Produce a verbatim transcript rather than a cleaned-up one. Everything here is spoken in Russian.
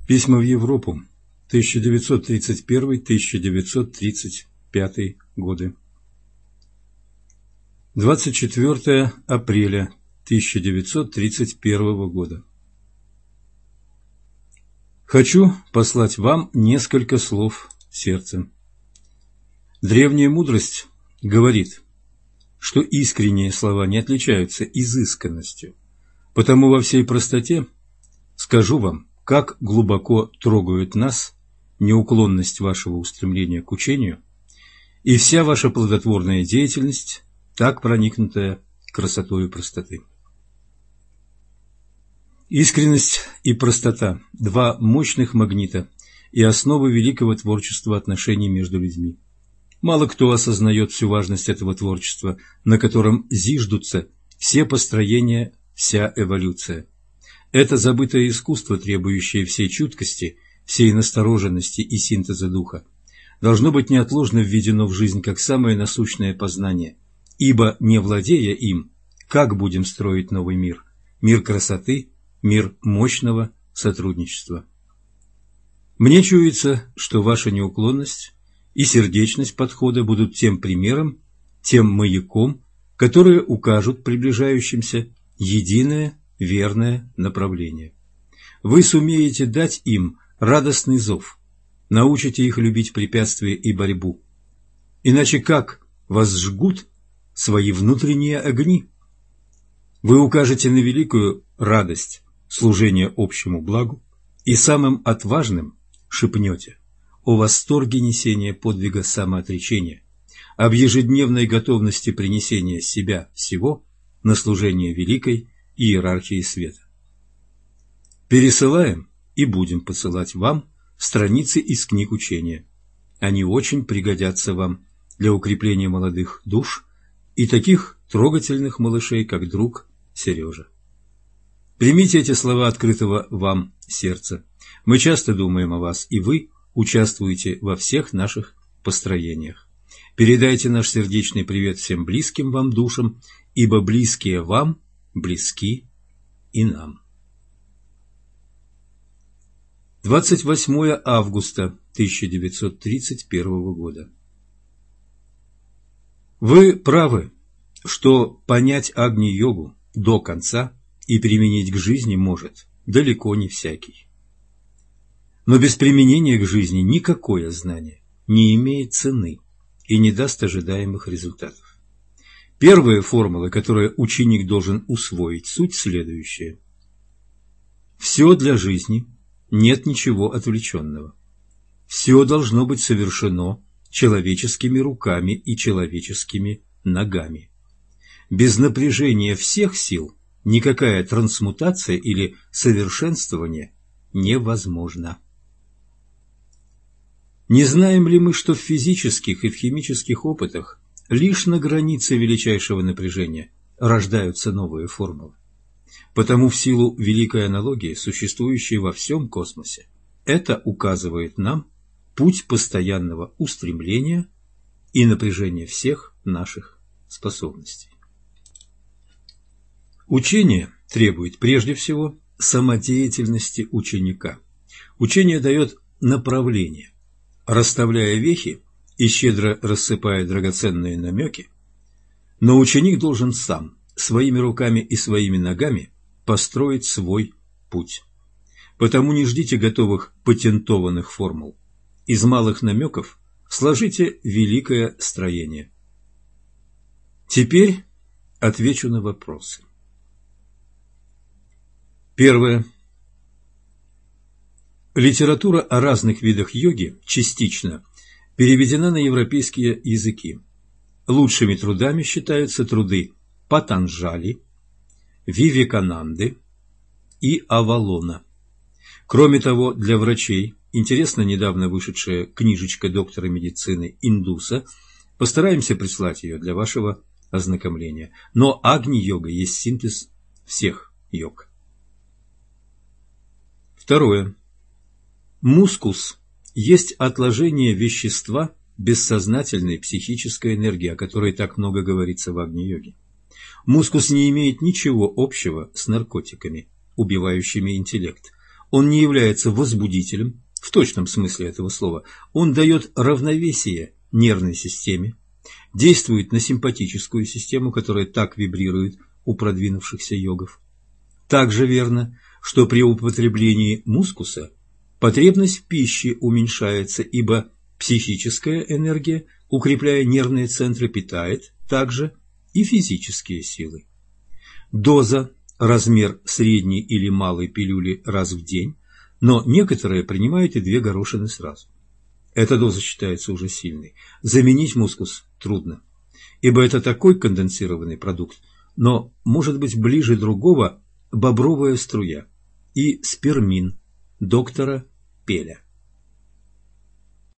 Письма в Европу, тысяча девятьсот тридцать первый — тысяча девятьсот тридцать пятый годы. двадцать четвёртое апреля тысяча девятьсот тридцать первого года. Хочу послать вам несколько слов сердцем. Древняя мудрость говорит, что искренние слова не отличаются изысканностью, потому во всей простоте скажу вам, как глубоко трогают нас неуклонность вашего устремления к учению и вся ваша плодотворная деятельность, так проникнутая красотою простоты. Искренность и простота – два мощных магнита и основы великого творчества отношений между людьми. Мало кто осознает всю важность этого творчества, на котором зиждутся все построения, вся эволюция. Это забытое искусство, требующее всей чуткости, всей настороженности и синтеза духа, должно быть неотложно введено в жизнь как самое насущное познание, ибо, не владея им, как будем строить новый мир, мир красоты, мир мощного сотрудничества? Мне чуется, что ваша неуклонность и сердечность подхода будут тем примером, тем маяком, которые укажут приближающимся единое верное направление. Вы сумеете дать им радостный зов, научите их любить препятствия и борьбу. Иначе как возжгут свои внутренние огни? Вы укажете на великую радость служения общему благу и самым отважным шепнете о восторге несения подвига самоотречения, об ежедневной готовности принесения себя всего на служение великой иерархии света. Пересылаем и будем посылать вам страницы из книг учения. Они очень пригодятся вам для укрепления молодых душ и таких трогательных малышей, как друг Сережа. Примите эти слова открытого вам сердца. Мы часто думаем о вас, и вы участвуете во всех наших построениях. Передайте наш сердечный привет всем близким вам душам, ибо близкие вам близки и нам. двадцать восьмое августа тысяча девятьсот тридцать первого года. Вы правы, что понять Агни-йогу до конца и применить к жизни может далеко не всякий. Но без применения к жизни никакое знание не имеет цены и не даст ожидаемых результатов. Первая формула, которую ученик должен усвоить, суть следующая. Все для жизни, нет ничего отвлеченного. Все должно быть совершено человеческими руками и человеческими ногами. Без напряжения всех сил никакая трансмутация или совершенствование невозможно. Не знаем ли мы, что в физических и в химических опытах лишь на границе величайшего напряжения рождаются новые формулы? Потому в силу великой аналогии, существующей во всем космосе, это указывает нам путь постоянного устремления и напряжения всех наших способностей. Учение требует прежде всего самодеятельности ученика. Учение дает направление. Расставляя вехи и щедро рассыпая драгоценные намеки, но ученик должен сам, своими руками и своими ногами построить свой путь. Потому не ждите готовых патентованных формул. Из малых намеков сложите великое строение. Теперь отвечу на вопросы. Первое. Литература о разных видах йоги частично переведена на европейские языки. Лучшими трудами считаются труды Патанджали, Вивекананды и Авалона. Кроме того, для врачей интересна недавно вышедшая книжечка доктора медицины Индуса. Постараемся прислать ее для вашего ознакомления. Но Агни-йога есть синтез всех йог. Второе. Мускус есть отложение вещества бессознательной психической энергии, о которой так много говорится в Агни-йоге. Мускус не имеет ничего общего с наркотиками, убивающими интеллект. Он не является возбудителем в точном смысле этого слова. Он дает равновесие нервной системе, действует на симпатическую систему, которая так вибрирует у продвинувшихся йогов. Также верно, что при употреблении мускуса потребность в пище уменьшается, ибо психическая энергия, укрепляя нервные центры, питает также и физические силы. Доза, размер средней или малой пилюли раз в день, но некоторые принимают и две горошины сразу. Эта доза считается уже сильной. Заменить мускус трудно, ибо это такой конденсированный продукт, но может быть ближе другого бобровая струя и спермин доктора Пеля.